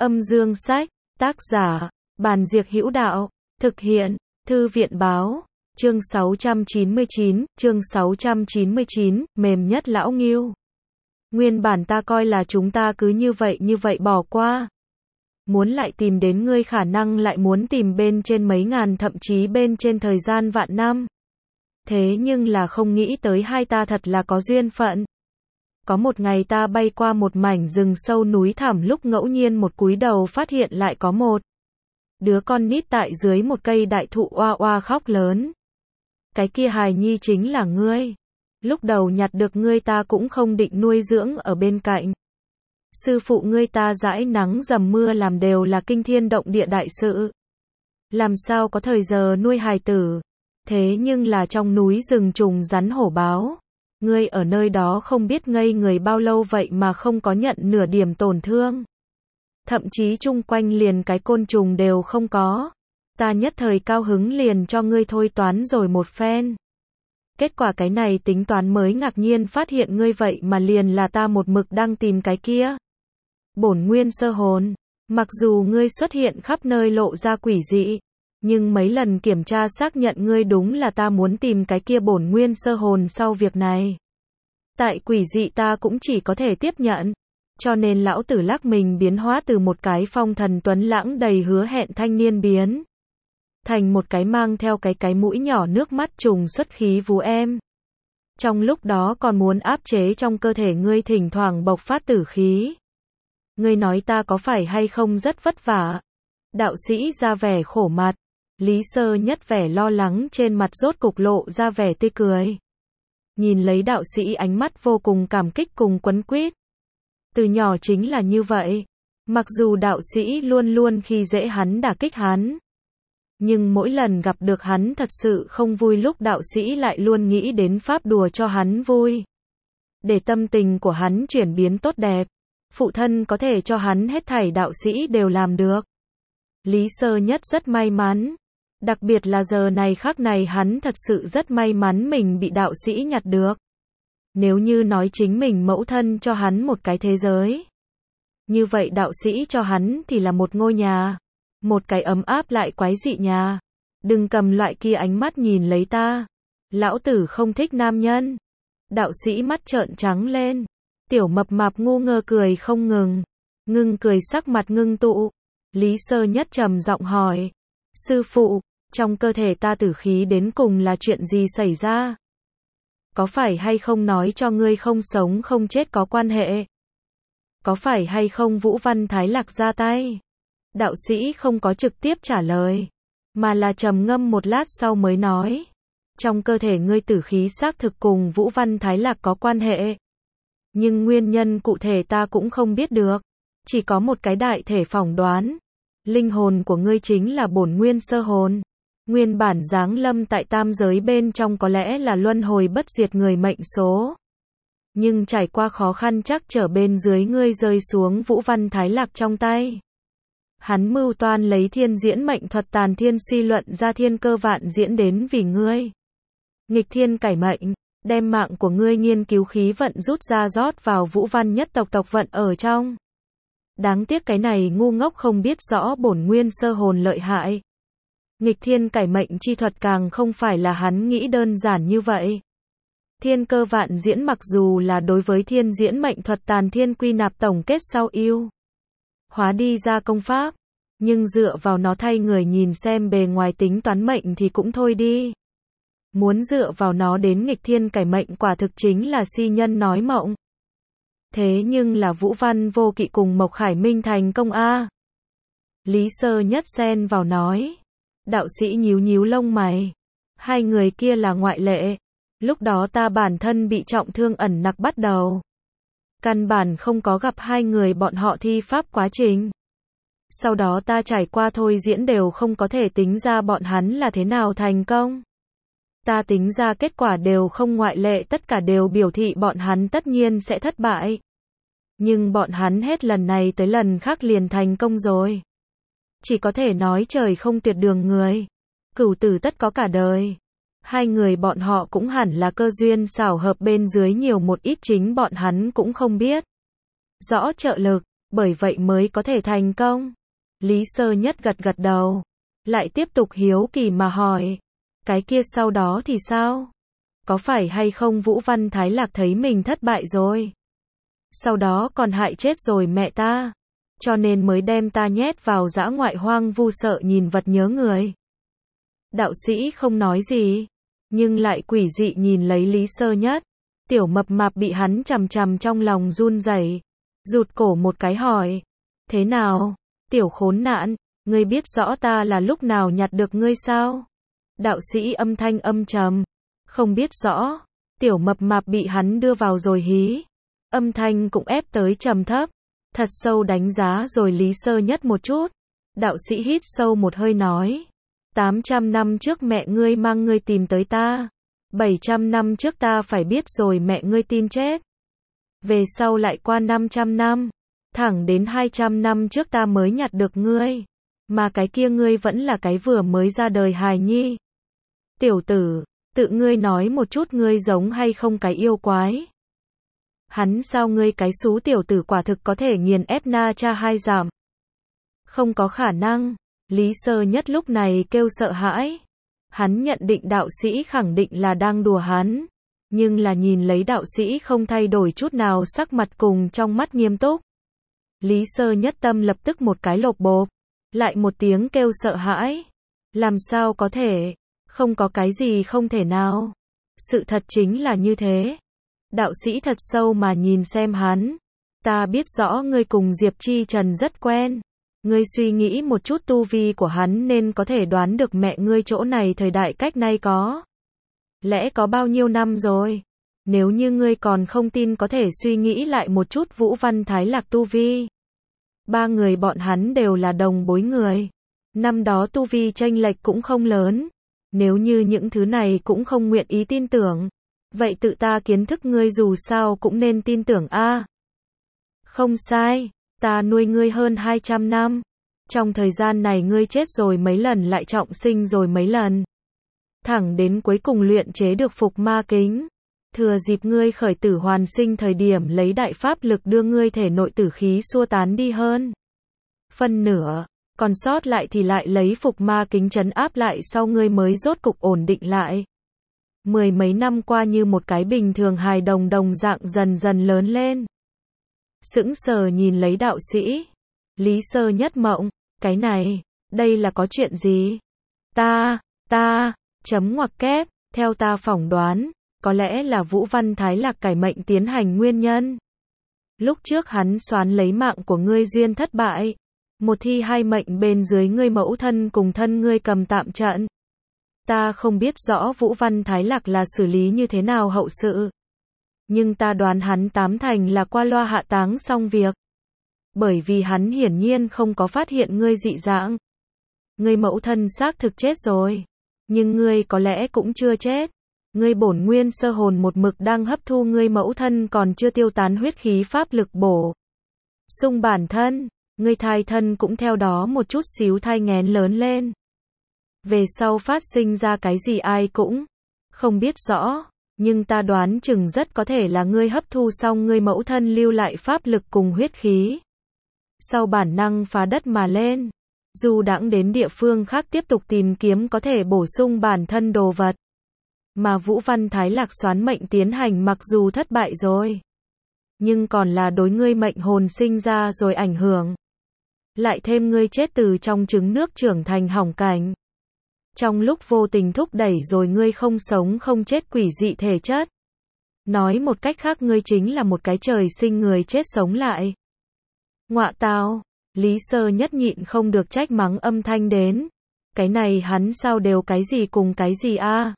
Âm dương sách, tác giả, Bàn Diệc Hữu Đạo, thực hiện, Thư viện Báo, chương 699, mềm nhất lão Ngưu. Nguyên bản ta coi là chúng ta cứ như vậy bỏ qua. Muốn lại tìm đến ngươi khả năng lại muốn tìm bên trên mấy ngàn thậm chí bên trên thời gian vạn năm. Thế nhưng là không nghĩ tới hai ta thật là có duyên phận. Có một ngày ta bay qua một mảnh rừng sâu núi thẳm, lúc ngẫu nhiên một cúi đầu phát hiện lại có một đứa con nít tại dưới một cây đại thụ oa oa khóc lớn. Cái kia hài nhi chính là ngươi. Lúc đầu nhặt được ngươi ta cũng không định nuôi dưỡng ở bên cạnh. Sư phụ ngươi ta dãi nắng dầm mưa làm đều là kinh thiên động địa đại sự. Làm sao có thời giờ nuôi hài tử. Thế nhưng là trong núi rừng trùng rắn hổ báo. Ngươi ở nơi đó không biết ngây người bao lâu vậy mà không có nhận nửa điểm tổn thương. Thậm chí chung quanh liền cái côn trùng đều không có. Ta nhất thời cao hứng liền cho ngươi thôi toán rồi một phen. Kết quả cái này tính toán mới ngạc nhiên phát hiện ngươi vậy mà liền là ta một mực đang tìm cái kia. Bổn nguyên sơ hồn. Mặc dù ngươi xuất hiện khắp nơi lộ ra quỷ dị, nhưng mấy lần kiểm tra xác nhận ngươi đúng là ta muốn tìm cái kia bổn nguyên sơ hồn. Sau việc này, tại quỷ dị ta cũng chỉ có thể tiếp nhận. Cho nên lão tử lắc mình biến hóa từ một cái phong thần tuấn lãng đầy hứa hẹn thanh niên biến thành một cái mang theo cái mũi nhỏ nước mắt trùng xuất khí vú em. Trong lúc đó còn muốn áp chế trong cơ thể ngươi thỉnh thoảng bộc phát tử khí. Ngươi nói ta có phải hay không rất vất vả? Đạo sĩ ra vẻ khổ mặt. Lý Sơ Nhất vẻ lo lắng trên mặt rốt cục lộ ra vẻ tươi cười. Nhìn lấy đạo sĩ ánh mắt vô cùng cảm kích cùng quấn quýt. Từ nhỏ chính là như vậy. Mặc dù đạo sĩ luôn luôn khi dễ hắn đả kích hắn. Nhưng mỗi lần gặp được hắn thật sự không vui lúc đạo sĩ lại luôn nghĩ đến pháp đùa cho hắn vui. Để tâm tình của hắn chuyển biến tốt đẹp. Phụ thân có thể cho hắn hết thảy đạo sĩ đều làm được. Lý Sơ Nhất rất may mắn. Đặc biệt là giờ này khắc này hắn thật sự rất may mắn mình bị đạo sĩ nhặt được. Nếu như nói chính mình mẫu thân cho hắn một cái thế giới. Như vậy đạo sĩ cho hắn thì là một ngôi nhà. Một cái ấm áp lại quái dị nhà. Đừng cầm loại kia ánh mắt nhìn lấy ta. Lão tử không thích nam nhân. Đạo sĩ mắt trợn trắng lên. Tiểu mập mạp ngu ngơ cười không ngừng. Ngưng cười sắc mặt ngưng tụ. Lý Sơ Nhất trầm giọng hỏi. Sư phụ, trong cơ thể ta tử khí đến cùng là chuyện gì xảy ra? Có phải hay không nói cho ngươi không sống không chết có quan hệ? Có phải hay không Vũ Văn Thái Lạc ra tay? Đạo sĩ không có trực tiếp trả lời, mà là trầm ngâm một lát sau mới nói. Trong cơ thể ngươi tử khí xác thực cùng Vũ Văn Thái Lạc có quan hệ. Nhưng nguyên nhân cụ thể ta cũng không biết được. Chỉ có một cái đại thể phỏng đoán. Linh hồn của ngươi chính là bổn nguyên sơ hồn. Nguyên bản giáng lâm tại tam giới bên trong có lẽ là luân hồi bất diệt người mệnh số. Nhưng trải qua khó khăn trắc trở bên dưới ngươi rơi xuống Vũ Văn Thái Lạc trong tay. Hắn mưu toan lấy thiên diễn mệnh thuật tàn thiên suy luận ra thiên cơ vạn diễn đến vì ngươi. Nghịch thiên cải mệnh, đem mạng của ngươi nghiên cứu khí vận rút ra rót vào Vũ Văn nhất tộc vận ở trong. Đáng tiếc cái này ngu ngốc không biết rõ bổn nguyên sơ hồn lợi hại. Nghịch thiên cải mệnh chi thuật càng không phải là hắn nghĩ đơn giản như vậy. Thiên cơ vạn diễn mặc dù là đối với thiên diễn mệnh thuật tàn thiên quy nạp tổng kết sau yêu hóa đi ra công pháp, nhưng dựa vào nó thay người nhìn xem bề ngoài tính toán mệnh thì cũng thôi đi. Muốn dựa vào nó đến nghịch thiên cải mệnh quả thực chính là si nhân nói mộng. Thế nhưng là Vũ Văn Vô Kỵ cùng Mộc Khải Minh thành công a. Lý Sơ Nhất xen vào nói. Đạo sĩ nhíu nhíu lông mày. Hai người kia là ngoại lệ. Lúc đó ta bản thân bị trọng thương ẩn nặc bắt đầu. Căn bản không có gặp hai người bọn họ thi pháp quá trình. Sau đó ta trải qua thôi diễn đều không có thể tính ra bọn hắn là thế nào thành công. Ta tính ra kết quả đều không ngoại lệ, tất cả đều biểu thị bọn hắn tất nhiên sẽ thất bại. Nhưng bọn hắn hết lần này tới lần khác liền thành công rồi. Chỉ có thể nói trời không tuyệt đường người. Cửu tử tất có cả đời. Hai người bọn họ cũng hẳn là cơ duyên xảo hợp bên dưới nhiều một ít chính bọn hắn cũng không biết. Rõ trợ lực, bởi vậy mới có thể thành công. Lý Sơ Nhất gật gật đầu, lại tiếp tục hiếu kỳ mà hỏi, cái kia sau đó thì sao? Có phải hay không Vũ Văn Thái Lạc thấy mình thất bại rồi? Sau đó còn hại chết rồi mẹ ta, cho nên mới đem ta nhét vào dã ngoại hoang vu sợ nhìn vật nhớ người. Đạo sĩ không nói gì, nhưng lại quỷ dị nhìn lấy Lý Sơ Nhất. Tiểu mập mạp bị hắn chằm chằm trong lòng run rẩy, rụt cổ một cái hỏi, thế nào, tiểu khốn nạn, ngươi biết rõ ta là lúc nào nhặt được ngươi sao? Đạo sĩ âm thanh âm trầm, không biết rõ. Tiểu mập mạp bị hắn đưa vào rồi hí, âm thanh cũng ép tới trầm thấp, thật sâu đánh giá rồi Lý Sơ Nhất một chút. Đạo sĩ hít sâu một hơi nói, 800 năm trước mẹ ngươi mang ngươi tìm tới ta, 700 năm trước ta phải biết rồi mẹ ngươi tin chết. Về sau lại qua 500 năm, thẳng đến 200 năm trước ta mới nhặt được ngươi, mà cái kia ngươi vẫn là cái vừa mới ra đời hài nhi. Tiểu tử, tự ngươi nói một chút ngươi giống hay không cái yêu quái. Hắn sao ngươi cái xú tiểu tử quả thực có thể nghiền ép Na Cha 2 giảm. Không có khả năng, Lý Sơ Nhất lúc này kêu sợ hãi. Hắn nhận định đạo sĩ khẳng định là đang đùa hắn, nhưng là nhìn lấy đạo sĩ không thay đổi chút nào sắc mặt cùng trong mắt nghiêm túc. Lý Sơ Nhất tâm lập tức một cái lộp bộp, lại một tiếng kêu sợ hãi. Làm sao có thể, không có cái gì không thể nào. Sự thật chính là như thế. Đạo sĩ thật sâu mà nhìn xem hắn. Ta biết rõ ngươi cùng Diệp Chi Trần rất quen. Ngươi suy nghĩ một chút tu vi của hắn nên có thể đoán được mẹ ngươi chỗ này thời đại cách nay có lẽ có bao nhiêu năm rồi. Nếu như ngươi còn không tin có thể suy nghĩ lại một chút Vũ Văn Thái Lạc tu vi. Ba người bọn hắn đều là đồng bối người. Năm đó tu vi chênh lệch cũng không lớn. Nếu như những thứ này cũng không nguyện ý tin tưởng, vậy tự ta kiến thức ngươi dù sao cũng nên tin tưởng a. Không sai, ta nuôi ngươi hơn 200 năm. Trong thời gian này ngươi chết rồi mấy lần lại trọng sinh rồi mấy lần. Thẳng đến cuối cùng luyện chế được phục ma kính. Thừa dịp ngươi khởi tử hoàn sinh thời điểm lấy đại pháp lực đưa ngươi thể nội tử khí xua tán đi hơn phân nửa, còn sót lại thì lại lấy phục ma kính trấn áp lại sau ngươi mới rốt cục ổn định lại. Mười mấy năm qua như một cái bình thường hài đồng đồng dạng dần dần lớn lên. Sững sờ nhìn lấy đạo sĩ. Lý Sơ Nhất mộng, cái này, đây là có chuyện gì? Chấm ngoặc kép, theo ta phỏng đoán, có lẽ là Vũ Văn Thái Lạc cải mệnh tiến hành nguyên nhân. Lúc trước hắn xoán lấy mạng của ngươi duyên thất bại. Một thi hai mệnh bên dưới ngươi mẫu thân cùng thân ngươi cầm tạm trận. Ta không biết rõ Vũ Văn Thái Lạc là xử lý như thế nào hậu sự. Nhưng ta đoán hắn tám thành là qua loa hạ táng xong việc. Bởi vì hắn hiển nhiên không có phát hiện ngươi dị dạng. Ngươi mẫu thân xác thực chết rồi. Nhưng ngươi có lẽ cũng chưa chết. Ngươi bổn nguyên sơ hồn một mực đang hấp thu ngươi mẫu thân còn chưa tiêu tán huyết khí pháp lực bổ sung bản thân. Ngươi thai thân cũng theo đó một chút xíu thai nghén lớn lên. Về sau phát sinh ra cái gì ai cũng không biết rõ, nhưng ta đoán chừng rất có thể là ngươi hấp thu xong ngươi mẫu thân lưu lại pháp lực cùng huyết khí. Sau bản năng phá đất mà lên, dù đãng đến địa phương khác tiếp tục tìm kiếm có thể bổ sung bản thân đồ vật. Mà Vũ Văn Thái Lạc xoán mệnh tiến hành mặc dù thất bại rồi, nhưng còn là đối ngươi mệnh hồn sinh ra rồi ảnh hưởng. Lại thêm ngươi chết từ trong trứng nước trưởng thành hỏng cảnh. Trong lúc vô tình thúc đẩy rồi ngươi không sống không chết quỷ dị thể chất. Nói một cách khác ngươi chính là một cái trời sinh người chết sống lại. Ngọa tào, Lý Sơ Nhất nhịn không được trách mắng âm thanh đến. Cái này hắn sao đều cái gì cùng cái gì a?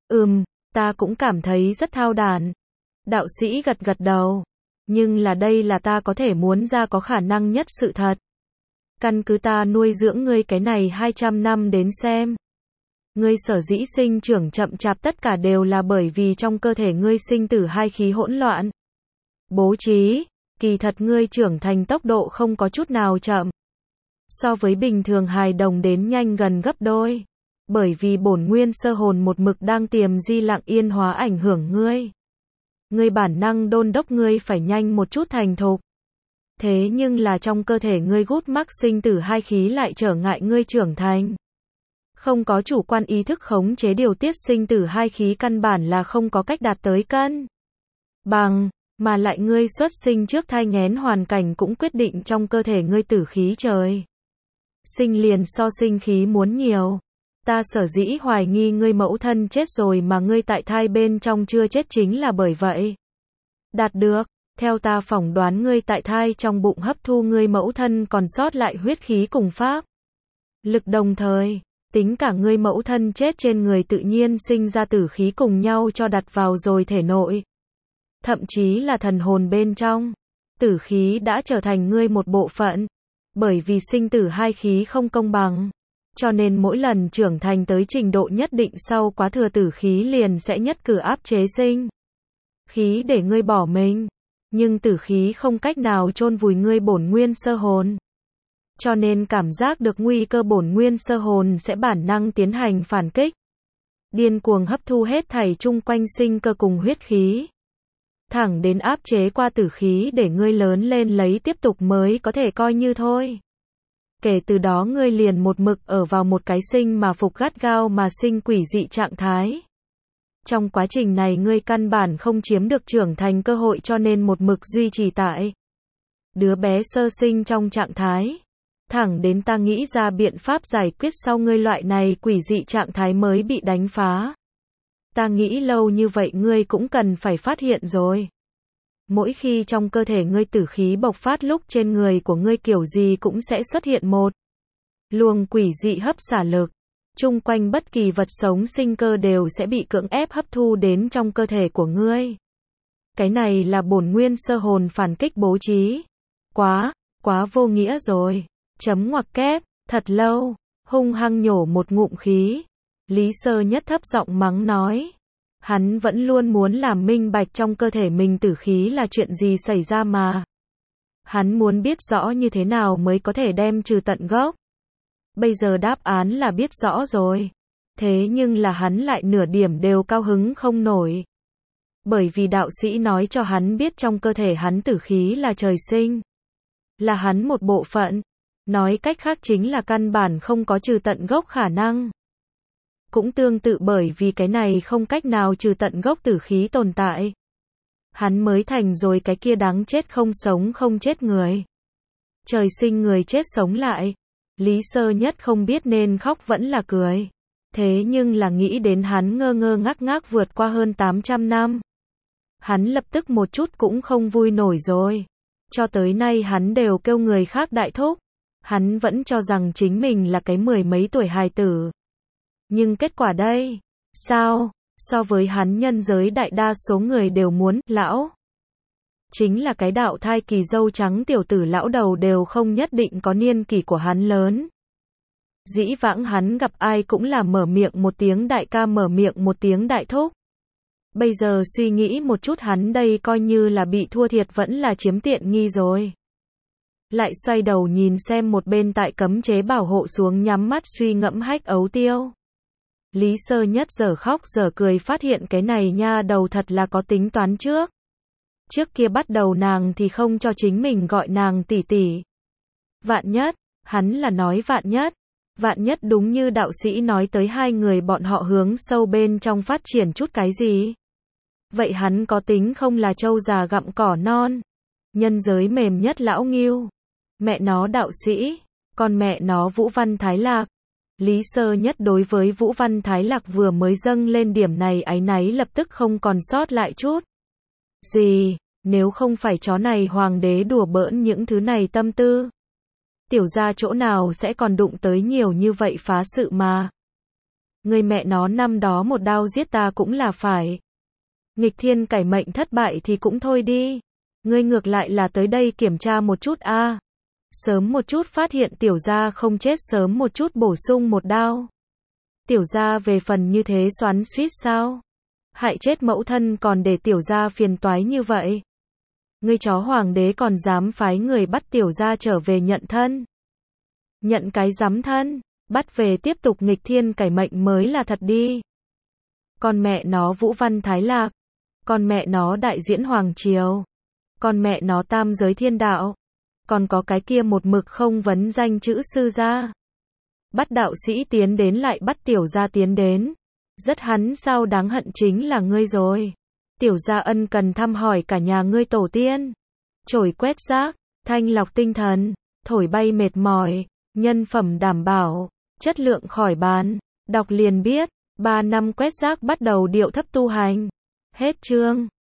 Ta cũng cảm thấy rất thao đản. Đạo sĩ gật gật đầu. Nhưng là đây là ta có thể muốn ra có khả năng nhất sự thật. Căn cứ ta nuôi dưỡng ngươi cái này 200 năm đến xem. Ngươi sở dĩ sinh trưởng chậm chạp tất cả đều là bởi vì trong cơ thể ngươi sinh tử hai khí hỗn loạn. Bố trí, kỳ thật ngươi trưởng thành tốc độ không có chút nào chậm. So với bình thường hài đồng đến nhanh gần gấp đôi. Bởi vì bổn nguyên sơ hồn một mực đang tiềm di lặng yên hóa ảnh hưởng ngươi. Ngươi bản năng đôn đốc ngươi phải nhanh một chút thành thục. Thế nhưng là trong cơ thể ngươi gút mắc sinh tử hai khí lại trở ngại ngươi trưởng thành. Không có chủ quan ý thức khống chế điều tiết sinh tử hai khí căn bản là không có cách đạt tới cân bằng, mà lại ngươi xuất sinh trước thai nghén hoàn cảnh cũng quyết định trong cơ thể ngươi tử khí trời. Sinh liền so sinh khí muốn nhiều. Ta sở dĩ hoài nghi ngươi mẫu thân chết rồi mà ngươi tại thai bên trong chưa chết chính là bởi vậy. Đạt được, theo ta phỏng đoán ngươi tại thai trong bụng hấp thu ngươi mẫu thân còn sót lại huyết khí cùng pháp lực đồng thời, tính cả ngươi mẫu thân chết trên người tự nhiên sinh ra tử khí cùng nhau cho đặt vào rồi thể nội. Thậm chí là thần hồn bên trong, tử khí đã trở thành ngươi một bộ phận. Bởi vì sinh tử hai khí không công bằng, cho nên mỗi lần trưởng thành tới trình độ nhất định sau quá thừa tử khí liền sẽ nhất cử áp chế sinh khí để ngươi bỏ mình. Nhưng tử khí không cách nào chôn vùi ngươi bổn nguyên sơ hồn. Cho nên cảm giác được nguy cơ bổn nguyên sơ hồn sẽ bản năng tiến hành phản kích. Điên cuồng hấp thu hết thảy chung quanh sinh cơ cùng huyết khí. Thẳng đến áp chế qua tử khí để ngươi lớn lên lấy tiếp tục mới có thể coi như thôi. Kể từ đó ngươi liền một mực ở vào một cái sinh mà phục gắt gao mà sinh quỷ dị trạng thái. Trong quá trình này ngươi căn bản không chiếm được trưởng thành cơ hội cho nên một mực duy trì tại đứa bé sơ sinh trong trạng thái. Thẳng đến ta nghĩ ra biện pháp giải quyết sau ngươi loại này quỷ dị trạng thái mới bị đánh phá. Ta nghĩ lâu như vậy ngươi cũng cần phải phát hiện rồi. Mỗi khi trong cơ thể ngươi tử khí bộc phát lúc trên người của ngươi kiểu gì cũng sẽ xuất hiện một luồng quỷ dị hấp xả lực. Chung quanh bất kỳ vật sống sinh cơ đều sẽ bị cưỡng ép hấp thu đến trong cơ thể của ngươi. Cái này là bổn nguyên sơ hồn phản kích bố trí. Quá vô nghĩa rồi. Chấm ngoặc kép, thật lâu, hung hăng nhổ một ngụm khí. Lý Sơ Nhất thấp giọng mắng nói. Hắn vẫn luôn muốn làm minh bạch trong cơ thể mình tử khí là chuyện gì xảy ra mà. Hắn muốn biết rõ như thế nào mới có thể đem trừ tận gốc. Bây giờ đáp án là biết rõ rồi. Thế nhưng là hắn lại nửa điểm đều cao hứng không nổi. Bởi vì đạo sĩ nói cho hắn biết trong cơ thể hắn tử khí là trời sinh. Là hắn một bộ phận. Nói cách khác chính là căn bản không có trừ tận gốc khả năng. Cũng tương tự bởi vì cái này không cách nào trừ tận gốc tử khí tồn tại. Hắn mới thành rồi cái kia đáng chết không sống không chết người. Trời sinh người chết sống lại. Lý Sơ Nhất không biết nên khóc vẫn là cười. Thế nhưng là nghĩ đến hắn ngơ ngơ ngác ngác vượt qua hơn 800 năm. Hắn lập tức một chút cũng không vui nổi rồi. Cho tới nay hắn đều kêu người khác đại thúc. Hắn vẫn cho rằng chính mình là cái mười mấy tuổi hài tử. Nhưng kết quả đây, sao, so với hắn nhân giới đại đa số người đều muốn, lão. Chính là cái đạo thai kỳ dâu trắng tiểu tử lão đầu đều không nhất định có niên kỷ của hắn lớn. Dĩ vãng hắn gặp ai cũng là mở miệng một tiếng đại ca mở miệng một tiếng đại thúc. Bây giờ suy nghĩ một chút hắn đây coi như là bị thua thiệt vẫn là chiếm tiện nghi rồi. Lại xoay đầu nhìn xem một bên tại cấm chế bảo hộ xuống nhắm mắt suy ngẫm Hách Ấu Tiêu. Lý Sơ Nhất giờ khóc giờ cười phát hiện cái này nha đầu thật là có tính toán trước. Trước kia bắt đầu nàng thì không cho chính mình gọi nàng tỷ tỷ. Vạn nhất, hắn là nói vạn nhất. Vạn nhất đúng như đạo sĩ nói tới hai người bọn họ hướng sâu bên trong phát triển chút cái gì. Vậy hắn có tính không là trâu già gặm cỏ non. Nhân giới mềm nhất lão Ngưu. Mẹ nó đạo sĩ, còn mẹ nó Vũ Văn Thái Lạc. Lý Sơ Nhất đối với Vũ Văn Thái Lạc vừa mới dâng lên điểm này áy náy lập tức không còn sót lại chút gì, nếu không phải chó này hoàng đế đùa bỡn những thứ này tâm tư. Tiểu gia chỗ nào sẽ còn đụng tới nhiều như vậy phá sự mà. Người mẹ nó năm đó một đao giết ta cũng là phải. Nghịch thiên cải mệnh thất bại thì cũng thôi đi. Ngươi ngược lại là tới đây kiểm tra một chút a. Sớm một chút phát hiện tiểu gia không chết sớm một chút bổ sung một đao. Tiểu gia về phần như thế xoắn xuýt sao? Hại chết mẫu thân còn để tiểu gia phiền toái như vậy. Ngươi chó hoàng đế còn dám phái người bắt tiểu gia trở về nhận thân. Nhận cái giám thân, bắt về tiếp tục nghịch thiên cải mệnh mới là thật đi. Con mẹ nó Vũ Văn Thái Lạc, con mẹ nó đại diễn hoàng triều, con mẹ nó tam giới thiên đạo. còn có cái kia một mực không vấn danh chữ sư gia. Bắt đạo sĩ tiến đến lại bắt tiểu gia tiến đến. Rất hắn sao đáng hận chính là ngươi rồi. Tiểu gia ân cần thăm hỏi cả nhà ngươi tổ tiên. Chổi quét rác, thanh lọc tinh thần, thổi bay mệt mỏi, nhân phẩm đảm bảo, chất lượng khỏi bàn. Đọc liền biết, 3 năm quét rác bắt đầu điệu thấp tu hành. Hết chương.